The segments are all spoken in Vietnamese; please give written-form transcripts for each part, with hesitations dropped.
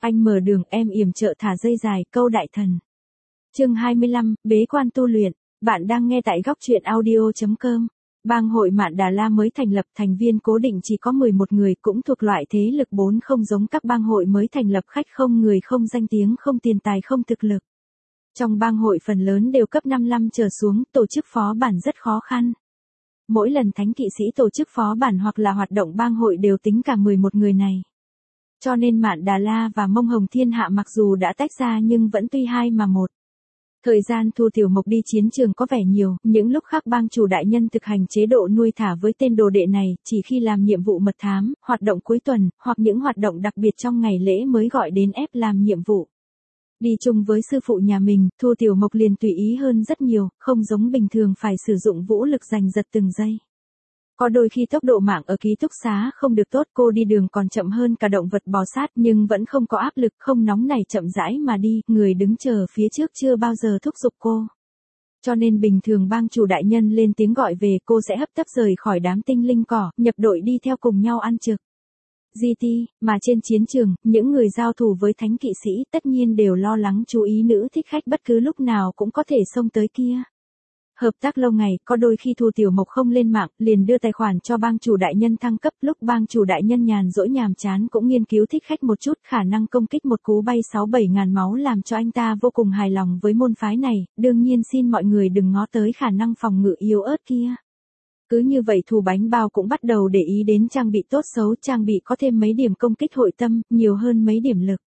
Anh mở đường, em yểm trợ thả dây dài, câu đại thần. Chương 25, bế quan tu luyện. Bạn đang nghe tại góc truyện audio.com. Bang hội Mạn Đà La mới thành lập, thành viên cố định chỉ có 11 người, cũng thuộc loại thế lực 4, không giống các bang hội mới thành lập khách không người, không danh tiếng, không tiền tài, không thực lực. Trong bang hội phần lớn đều cấp 55 trở xuống, tổ chức phó bản rất khó khăn. Mỗi lần thánh kỵ sĩ tổ chức phó bản hoặc là hoạt động bang hội đều tính cả 11 người này. Cho nên Mạn Đà La và Mông Hồng Thiên Hạ mặc dù đã tách ra nhưng vẫn tuy hai mà một. Thời gian Thu Tiểu Mộc đi chiến trường có vẻ nhiều, những lúc khác bang chủ đại nhân thực hành chế độ nuôi thả với tên đồ đệ này, chỉ khi làm nhiệm vụ mật thám, hoạt động cuối tuần, hoặc những hoạt động đặc biệt trong ngày lễ mới gọi đến ép làm nhiệm vụ. Đi chung với sư phụ nhà mình, Thu Tiểu Mộc liền tùy ý hơn rất nhiều, không giống bình thường phải sử dụng vũ lực giành giật từng giây. Có đôi khi tốc độ mạng ở ký túc xá không được tốt, cô đi đường còn chậm hơn cả động vật bò sát, nhưng vẫn không có áp lực, không nóng nảy, chậm rãi mà đi, người đứng chờ phía trước chưa bao giờ thúc giục cô. Cho nên bình thường bang chủ đại nhân lên tiếng gọi về, cô sẽ hấp tấp rời khỏi đám tinh linh cỏ, nhập đội đi theo cùng nhau ăn trực. GT, mà trên chiến trường, những người giao thủ với thánh kỵ sĩ tất nhiên đều lo lắng chú ý nữ thích khách bất cứ lúc nào cũng có thể xông tới kia. Hợp tác lâu ngày, có đôi khi Thu Tiểu Mộc không lên mạng, liền đưa tài khoản cho bang chủ đại nhân thăng cấp, lúc bang chủ đại nhân nhàn rỗi nhàm chán cũng nghiên cứu thích khách một chút, khả năng công kích một cú bay 6-7 ngàn máu làm cho anh ta vô cùng hài lòng với môn phái này, đương nhiên xin mọi người đừng ngó tới khả năng phòng ngự yếu ớt kia. Cứ như vậy Thù Bánh Bao cũng bắt đầu để ý đến trang bị tốt xấu, trang bị có thêm mấy điểm công kích hội tâm, nhiều hơn mấy điểm lực.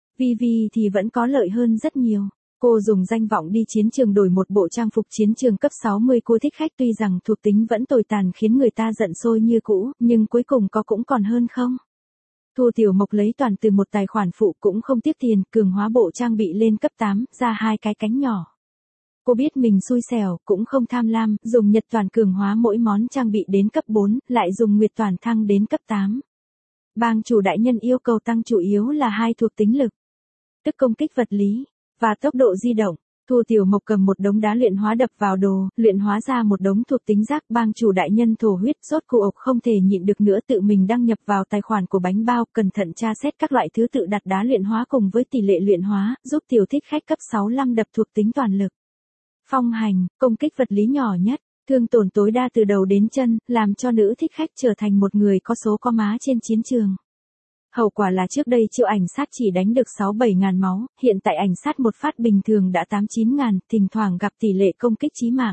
Vi thì vẫn có lợi hơn rất nhiều. Cô dùng danh vọng đi chiến trường đổi một bộ trang phục chiến trường cấp 60 của thích khách, tuy rằng thuộc tính vẫn tồi tàn khiến người ta giận sôi như cũ, nhưng cuối cùng có cũng còn hơn không. Thu Tiểu Mộc lấy toàn từ một tài khoản phụ cũng không tiếc tiền, cường hóa bộ trang bị lên cấp 8, ra 2 cái cánh nhỏ. Cô biết mình xui xẻo, cũng không tham lam, dùng nhật toàn cường hóa mỗi món trang bị đến cấp 4, lại dùng nguyệt toàn thăng đến cấp 8. Bang chủ đại nhân yêu cầu tăng chủ yếu là 2 thuộc tính lực, tức công kích vật lý và tốc độ di động. Thu Tiểu Mộc cầm một đống đá luyện hóa đập vào đồ, luyện hóa ra một đống thuộc tính giác. Bang chủ đại nhân thổ huyết, rốt cuộc không thể nhịn được nữa, tự mình đăng nhập vào tài khoản của Bánh Bao, cẩn thận tra xét các loại thứ tự đặt đá luyện hóa cùng với tỷ lệ luyện hóa, giúp tiểu thích khách cấp 65 đập thuộc tính toàn lực. Phong hành, công kích vật lý nhỏ nhất, thương tổn tối đa từ đầu đến chân, làm cho nữ thích khách trở thành một người có số có má trên chiến trường. Hậu quả là trước đây triệu ảnh sát chỉ đánh được 6-7 ngàn máu, hiện tại ảnh sát một phát bình thường đã 8-9 ngàn, thỉnh thoảng gặp tỷ lệ công kích chí mạng.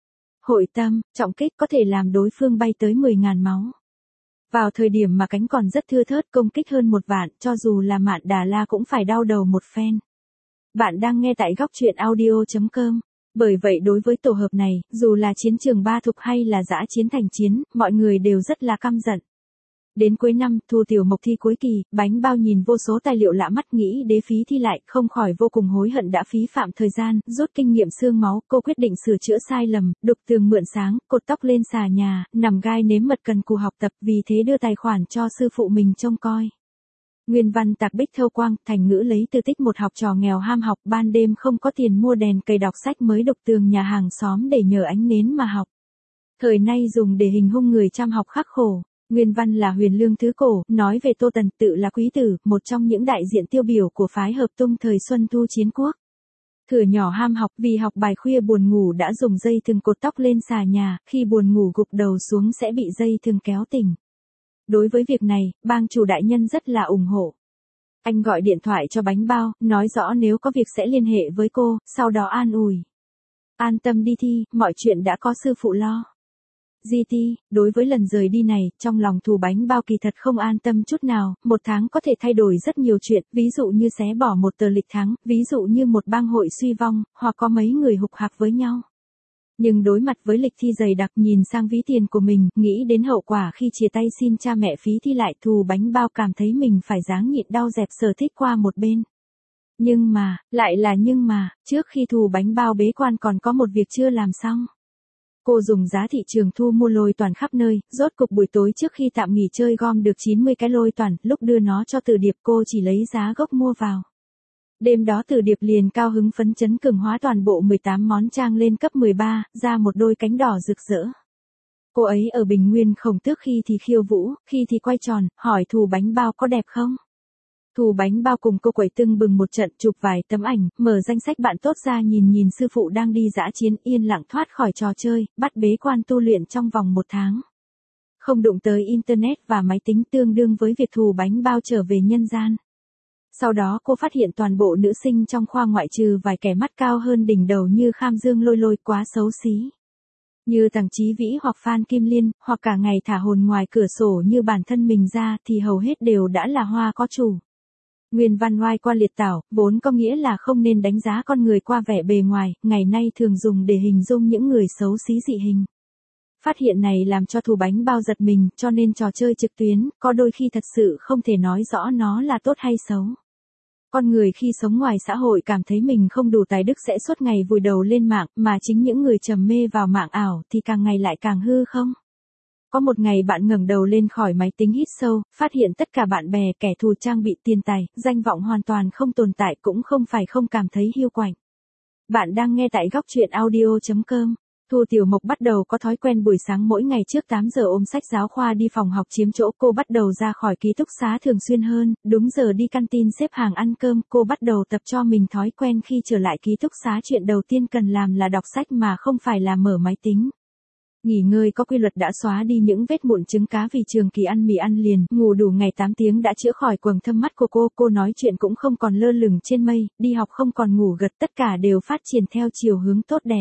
Hội tâm, trọng kích có thể làm đối phương bay tới 10 ngàn máu. Vào thời điểm mà cánh còn rất thưa thớt, công kích hơn 1 vạn, cho dù là Mạn Đà La cũng phải đau đầu một phen. Bạn đang nghe tại góc truyện audio.com. Bởi vậy đối với tổ hợp này, dù là chiến trường ba thục hay là dã chiến thành chiến, mọi người đều rất là căm giận. Đến cuối năm, Thu Tiểu Mộc thi cuối kỳ, Bánh Bao nhìn vô số tài liệu lạ mắt, nghĩ đế phí thi lại, không khỏi vô cùng hối hận đã phí phạm thời gian, rút kinh nghiệm xương máu, cô quyết định sửa chữa sai lầm, đục tường mượn sáng, cột tóc lên xà nhà, nằm gai nếm mật cần cù học tập, vì thế đưa tài khoản cho sư phụ mình trông coi. Nguyên văn tạc Bích Thâu Quang, thành ngữ lấy từ tích một học trò nghèo ham học, ban đêm không có tiền mua đèn cầy đọc sách mới đục tường nhà hàng xóm để nhờ ánh nến mà học. Thời nay dùng để hình dung người chăm học khắc khổ. Nguyên văn là Huyền Lương Thứ Cổ, nói về Tô Tần, tự là quý tử, một trong những đại diện tiêu biểu của phái Hợp Tung thời Xuân Thu chiến quốc. Thuở nhỏ ham học, vì học bài khuya buồn ngủ đã dùng dây thừng cột tóc lên xà nhà, khi buồn ngủ gục đầu xuống sẽ bị dây thừng kéo tỉnh. Đối với việc này, bang chủ đại nhân rất là ủng hộ. Anh gọi điện thoại cho Bánh Bao, nói rõ nếu có việc sẽ liên hệ với cô, sau đó an ủi. An tâm đi thi, mọi chuyện đã có sư phụ lo. GT, đối với lần rời đi này, trong lòng Thù Bánh Bao kỳ thật không an tâm chút nào, 1 tháng có thể thay đổi rất nhiều chuyện, ví dụ như xé bỏ một tờ lịch tháng, ví dụ như một bang hội suy vong, hoặc có mấy người hục hạc với nhau. Nhưng đối mặt với lịch thi dày đặc, nhìn sang ví tiền của mình, nghĩ đến hậu quả khi chia tay xin cha mẹ phí thi lại, Thù Bánh Bao cảm thấy mình phải ráng nhịn đau dẹp sở thích qua một bên. Nhưng mà, trước khi Thù Bánh Bao bế quan còn có một việc chưa làm xong. Cô dùng giá thị trường thu mua lôi toàn khắp nơi, rốt cục buổi tối trước khi tạm nghỉ chơi gom được 90 cái lôi toàn, lúc đưa nó cho Từ Điệp cô chỉ lấy giá gốc mua vào. Đêm đó Từ Điệp liền cao hứng phấn chấn cường hóa toàn bộ 18 món trang lên cấp 13, ra một đôi cánh đỏ rực rỡ. Cô ấy ở Bình Nguyên Khổng Tước khi thì khiêu vũ, khi thì quay tròn, hỏi Thù Bánh Bao có đẹp không? Thu bánh bao cùng cô quẩy tưng bừng một trận, chụp vài tấm ảnh, mở danh sách bạn tốt ra nhìn sư phụ đang đi dã chiến, yên lặng thoát khỏi trò chơi, bắt bế quan tu luyện trong vòng 1 tháng. Không đụng tới internet và máy tính, tương đương với việc Thu bánh bao trở về nhân gian. Sau đó cô phát hiện toàn bộ nữ sinh trong khoa ngoại trừ vài kẻ mắt cao hơn đỉnh đầu như Kham Dương Lôi Lôi quá xấu xí. Như Tằng Chí Vĩ hoặc Phan Kim Liên, hoặc cả ngày thả hồn ngoài cửa sổ như bản thân mình ra thì hầu hết đều đã là hoa có chủ. Nguyên văn oai qua liệt tảo, vốn có nghĩa là không nên đánh giá con người qua vẻ bề ngoài, ngày nay thường dùng để hình dung những người xấu xí dị hình. Phát hiện này làm cho Thu bánh bao giật mình, cho nên trò chơi trực tuyến, có đôi khi thật sự không thể nói rõ nó là tốt hay xấu. Con người khi sống ngoài xã hội cảm thấy mình không đủ tài đức sẽ suốt ngày vùi đầu lên mạng, mà chính những người trầm mê vào mạng ảo thì càng ngày lại càng hư không? Có một ngày bạn ngẩng đầu lên khỏi máy tính hít sâu, phát hiện tất cả bạn bè, kẻ thù, trang bị, tiền tài, danh vọng hoàn toàn không tồn tại, cũng không phải không cảm thấy hiu quạnh. Bạn đang nghe tại góc truyện audio.com. Thu Tiểu Mộc bắt đầu có thói quen buổi sáng mỗi ngày trước 8 giờ ôm sách giáo khoa đi phòng học chiếm chỗ, cô bắt đầu ra khỏi ký túc xá thường xuyên hơn, đúng giờ đi canteen xếp hàng ăn cơm, cô bắt đầu tập cho mình thói quen khi trở lại ký túc xá chuyện đầu tiên cần làm là đọc sách mà không phải là mở máy tính. Nghỉ ngơi có quy luật đã xóa đi những vết mụn trứng cá vì trường kỳ ăn mì ăn liền, ngủ đủ ngày 8 tiếng đã chữa khỏi quầng thâm mắt của cô nói chuyện cũng không còn lơ lửng trên mây, đi học không còn ngủ gật, tất cả đều phát triển theo chiều hướng tốt đẹp.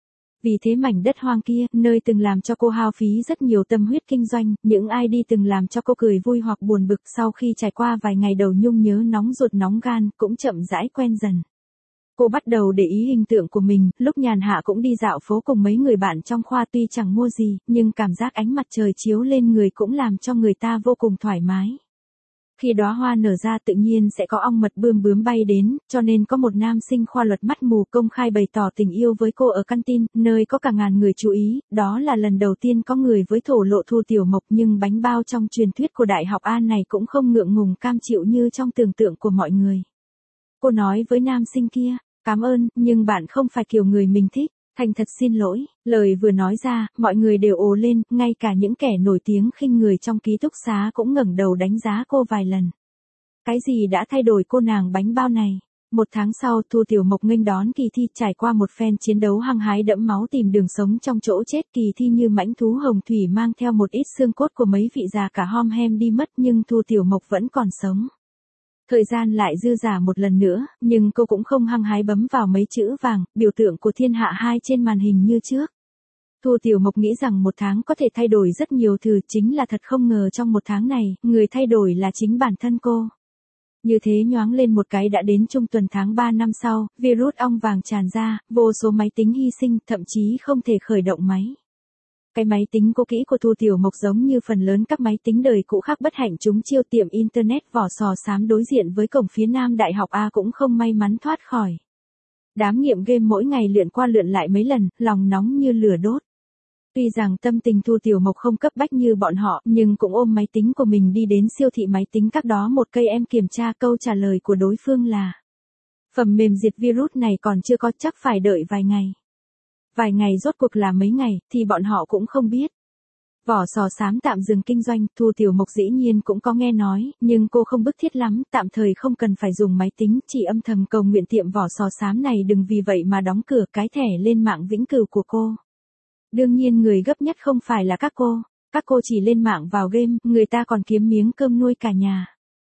Vì thế mảnh đất hoang kia, nơi từng làm cho cô hao phí rất nhiều tâm huyết kinh doanh, những ai đi từng làm cho cô cười vui hoặc buồn bực sau khi trải qua vài ngày đầu nhung nhớ nóng ruột nóng gan, cũng chậm rãi quen dần. Cô bắt đầu để ý hình tượng của mình, lúc nhàn hạ cũng đi dạo phố cùng mấy người bạn trong khoa tuy chẳng mua gì, nhưng cảm giác ánh mặt trời chiếu lên người cũng làm cho người ta vô cùng thoải mái. Khi đóa hoa nở ra tự nhiên sẽ có ong mật bươm bướm bay đến, cho nên có một nam sinh khoa luật mắt mù công khai bày tỏ tình yêu với cô ở canteen, nơi có cả ngàn người chú ý, đó là lần đầu tiên có người với thổ lộ Thu Tiểu Mộc, nhưng bánh bao trong truyền thuyết của Đại học An này cũng không ngượng ngùng cam chịu như trong tưởng tượng của mọi người. Cô nói với nam sinh kia, cảm ơn, nhưng bạn không phải kiểu người mình thích. Thành thật xin lỗi, lời vừa nói ra, mọi người đều ồ lên, ngay cả những kẻ nổi tiếng khinh người trong ký túc xá cũng ngẩng đầu đánh giá cô vài lần. Cái gì đã thay đổi cô nàng bánh bao này? 1 tháng sau, Thu Tiểu Mộc nghênh đón kỳ thi, trải qua một phen chiến đấu hăng hái đẫm máu tìm đường sống trong chỗ chết, kỳ thi như mãnh thú hồng thủy mang theo một ít xương cốt của mấy vị già cả hom hem đi mất, nhưng Thu Tiểu Mộc vẫn còn sống. Thời gian lại dư dả một lần nữa, nhưng cô cũng không hăng hái bấm vào mấy chữ vàng, biểu tượng của thiên hạ 2 trên màn hình như trước. Thu Tiểu Mộc nghĩ rằng 1 tháng có thể thay đổi rất nhiều thứ, chính là thật không ngờ trong 1 tháng này, người thay đổi là chính bản thân cô. Như thế nhoáng lên một cái đã đến trung tuần tháng 3 năm sau, virus ong vàng tràn ra, vô số máy tính hy sinh, thậm chí không thể khởi động máy. Cái máy tính cũ kỹ của Thu Tiểu Mộc giống như phần lớn các máy tính đời cũ khác bất hạnh chúng chiêu tiệm internet vỏ sò xám đối diện với cổng phía Nam Đại học A cũng không may mắn thoát khỏi. Đám nghiện game mỗi ngày lượn qua lượn lại mấy lần, lòng nóng như lửa đốt. Tuy rằng tâm tình Thu Tiểu Mộc không cấp bách như bọn họ, nhưng cũng ôm máy tính của mình đi đến siêu thị máy tính các đó một cây em kiểm tra, câu trả lời của đối phương là phần mềm diệt virus này còn chưa có, chắc phải đợi vài ngày. Vài ngày rốt cuộc là mấy ngày, thì bọn họ cũng không biết. Vỏ sò xám tạm dừng kinh doanh, Thu Tiểu Mộc dĩ nhiên cũng có nghe nói, nhưng cô không bức thiết lắm, tạm thời không cần phải dùng máy tính, chỉ âm thầm cầu nguyện tiệm vỏ sò xám này đừng vì vậy mà đóng cửa, cái thẻ lên mạng vĩnh cửu của cô. Đương nhiên người gấp nhất không phải là các cô chỉ lên mạng vào game, người ta còn kiếm miếng cơm nuôi cả nhà.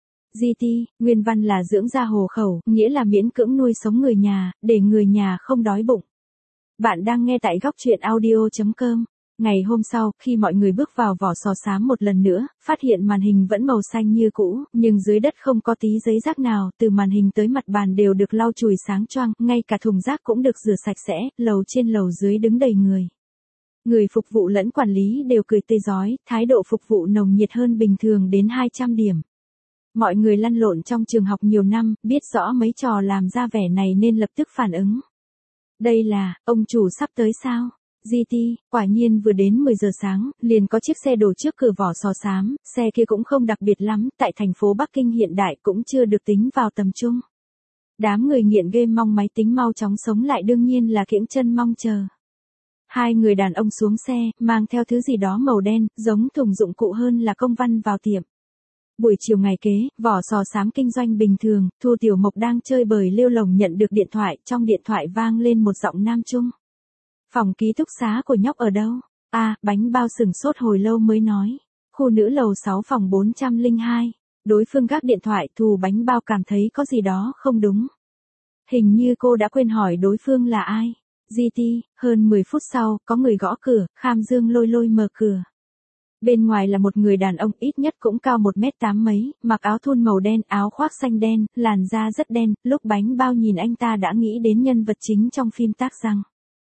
GT, nguyên văn là dưỡng gia hồ khẩu, nghĩa là miễn cưỡng nuôi sống người nhà, để người nhà không đói bụng. Bạn đang nghe tại góc truyện audio.com. Ngày hôm sau, khi mọi người bước vào vỏ sò xám một lần nữa, phát hiện màn hình vẫn màu xanh như cũ, nhưng dưới đất không có tí giấy rác nào, từ màn hình tới mặt bàn đều được lau chùi sáng choang, ngay cả thùng rác cũng được rửa sạch sẽ, lầu trên lầu dưới đứng đầy người. Người phục vụ lẫn quản lý đều cười tươi rói, thái độ phục vụ nồng nhiệt hơn bình thường đến 200 điểm. Mọi người lăn lộn trong trường học nhiều năm, biết rõ mấy trò làm ra vẻ này nên lập tức phản ứng. Đây là, ông chủ sắp tới sao? GT, quả nhiên vừa đến 10 giờ sáng, liền có chiếc xe đổ trước cửa vỏ sò xám, xe kia cũng không đặc biệt lắm, tại thành phố Bắc Kinh hiện đại cũng chưa được tính vào tầm trung. Đám người nghiện game mong máy tính mau chóng sống lại đương nhiên là kiễng chân mong chờ. 2 người đàn ông xuống xe, mang theo thứ gì đó màu đen, giống thùng dụng cụ hơn là công văn vào tiệm. Buổi chiều ngày kế, vỏ sò xám kinh doanh bình thường, Thu Tiểu Mộc đang chơi bời lêu lồng nhận được điện thoại, trong điện thoại vang lên một giọng nam trung. Phòng ký túc xá của nhóc ở đâu? Bánh bao sửng sốt hồi lâu mới nói. Khu nữ lầu 6 phòng 402. Đối phương gác điện thoại, Thu Bánh bao cảm thấy có gì đó không đúng. Hình như cô đã quên hỏi đối phương là ai. GT, hơn 10 phút sau, có người gõ cửa, Kham Dương Lôi Lôi mở cửa. Bên ngoài là một người đàn ông ít nhất cũng cao 1m8 mấy, mặc áo thun màu đen, áo khoác xanh đen, làn da rất đen, lúc Bánh bao nhìn anh ta đã nghĩ đến nhân vật chính trong phim Tác Răng.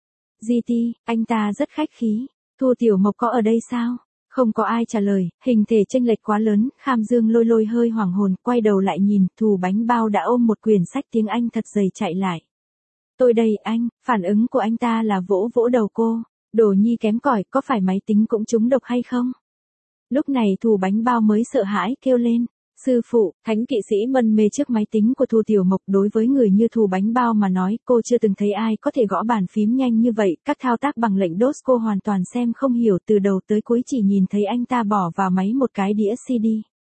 GT, anh ta rất khách khí. Thu Tiểu Mộc có ở đây sao? Không có ai trả lời, hình thể chênh lệch quá lớn, Kham Dương Lôi Lôi hơi hoảng hồn, quay đầu lại nhìn, Thu Bánh bao đã ôm một quyển sách tiếng Anh thật dày chạy lại. Tôi đây anh, phản ứng của anh ta là vỗ vỗ đầu cô. Đồ nhi kém cỏi, có phải máy tính cũng trúng độc hay không? Lúc này Thu Bánh bao mới sợ hãi kêu lên. Sư phụ, thánh kỵ sĩ mân mê trước máy tính của Thu Tiểu Mộc, đối với người như Thu Bánh bao mà nói, cô chưa từng thấy ai có thể gõ bàn phím nhanh như vậy, các thao tác bằng lệnh DOS cô hoàn toàn xem không hiểu, từ đầu tới cuối chỉ nhìn thấy anh ta bỏ vào máy một cái đĩa CD.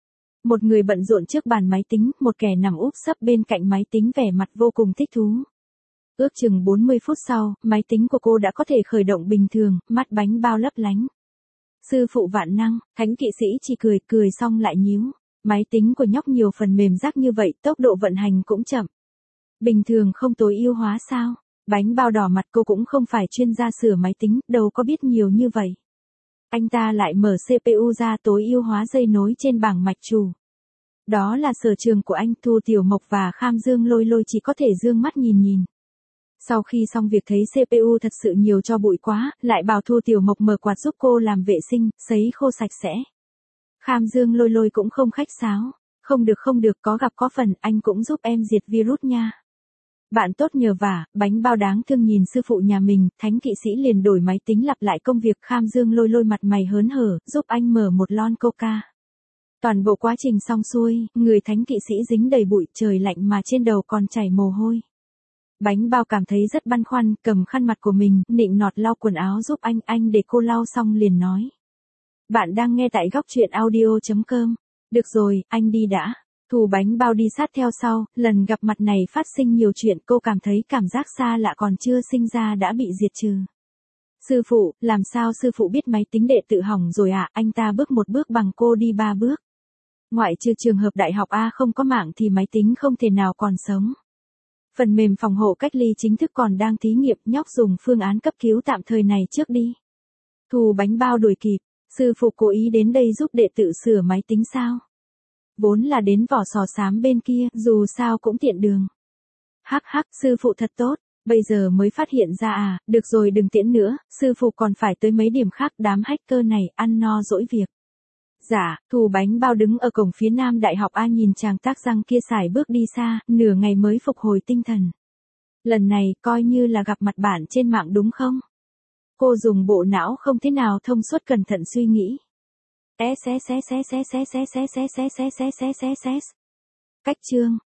Một người bận rộn trước bàn máy tính, một kẻ nằm úp sấp bên cạnh máy tính vẻ mặt vô cùng thích thú. Ước chừng 40 phút sau, máy tính của cô đã có thể khởi động bình thường, mắt Bánh bao lấp lánh. Sư phụ vạn năng, thánh kỵ sĩ chỉ cười xong lại nhíu. Máy tính của nhóc nhiều phần mềm rác như vậy, tốc độ vận hành cũng chậm. Bình thường không tối ưu hóa sao? Bánh bao đỏ mặt, cô cũng không phải chuyên gia sửa máy tính, đâu có biết nhiều như vậy. Anh ta lại mở CPU ra tối ưu hóa dây nối trên bảng mạch chủ. Đó là sở trường của anh. Thu Tiểu Mộc và Kham Dương Lôi Lôi chỉ có thể dương mắt nhìn. Sau khi xong việc thấy CPU thật sự nhiều tro bụi quá, lại bảo Thu Tiểu Mộc mở quạt giúp cô làm vệ sinh, sấy khô sạch sẽ. Kham Dương Lôi Lôi cũng không khách sáo. Không được, có gặp có phần, anh cũng giúp em diệt virus nha. Bạn tốt nhờ vả, Bánh bao đáng thương nhìn sư phụ nhà mình, thánh kỵ sĩ liền đổi máy tính lặp lại công việc. Kham Dương Lôi Lôi mặt mày hớn hở, giúp anh mở một lon coca. Toàn bộ quá trình xong xuôi, người thánh kỵ sĩ dính đầy bụi, trời lạnh mà trên đầu còn chảy mồ hôi. Bánh bao cảm thấy rất băn khoăn, cầm khăn mặt của mình, nịnh nọt lau quần áo giúp anh để cô lau xong liền nói. Bạn đang nghe tại góc truyện audio.com. Được rồi, anh đi đã. Thu Bánh bao đi sát theo sau, lần gặp mặt này phát sinh nhiều chuyện, cô cảm thấy cảm giác xa lạ còn chưa sinh ra đã bị diệt trừ. Sư phụ, làm sao sư phụ biết máy tính đệ tự hỏng rồi à? Anh ta bước một bước bằng cô đi 3 bước. Ngoại trừ trường hợp đại học A không có mạng thì máy tính không thể nào còn sống. Phần mềm phòng hộ cách ly chính thức còn đang thí nghiệm, nhóc dùng phương án cấp cứu tạm thời này trước đi. Thu Bánh bao đuổi kịp. Sư phụ cố ý đến đây giúp đệ tử sửa máy tính sao? Vốn là đến vỏ sò xám bên kia, dù sao cũng tiện đường. Hắc, sư phụ thật tốt, bây giờ mới phát hiện ra à, được rồi đừng tiễn nữa, sư phụ còn phải tới mấy điểm khác, đám hacker này ăn no dỗi việc. Dạ, Thu Bánh bao đứng ở cổng phía nam đại học A nhìn chàng Tác Răng kia sải bước đi xa, nửa ngày mới phục hồi tinh thần. Lần này coi như là gặp mặt bạn trên mạng đúng không? Cô dùng bộ não không thế nào thông suốt cẩn thận suy nghĩ. Cách chương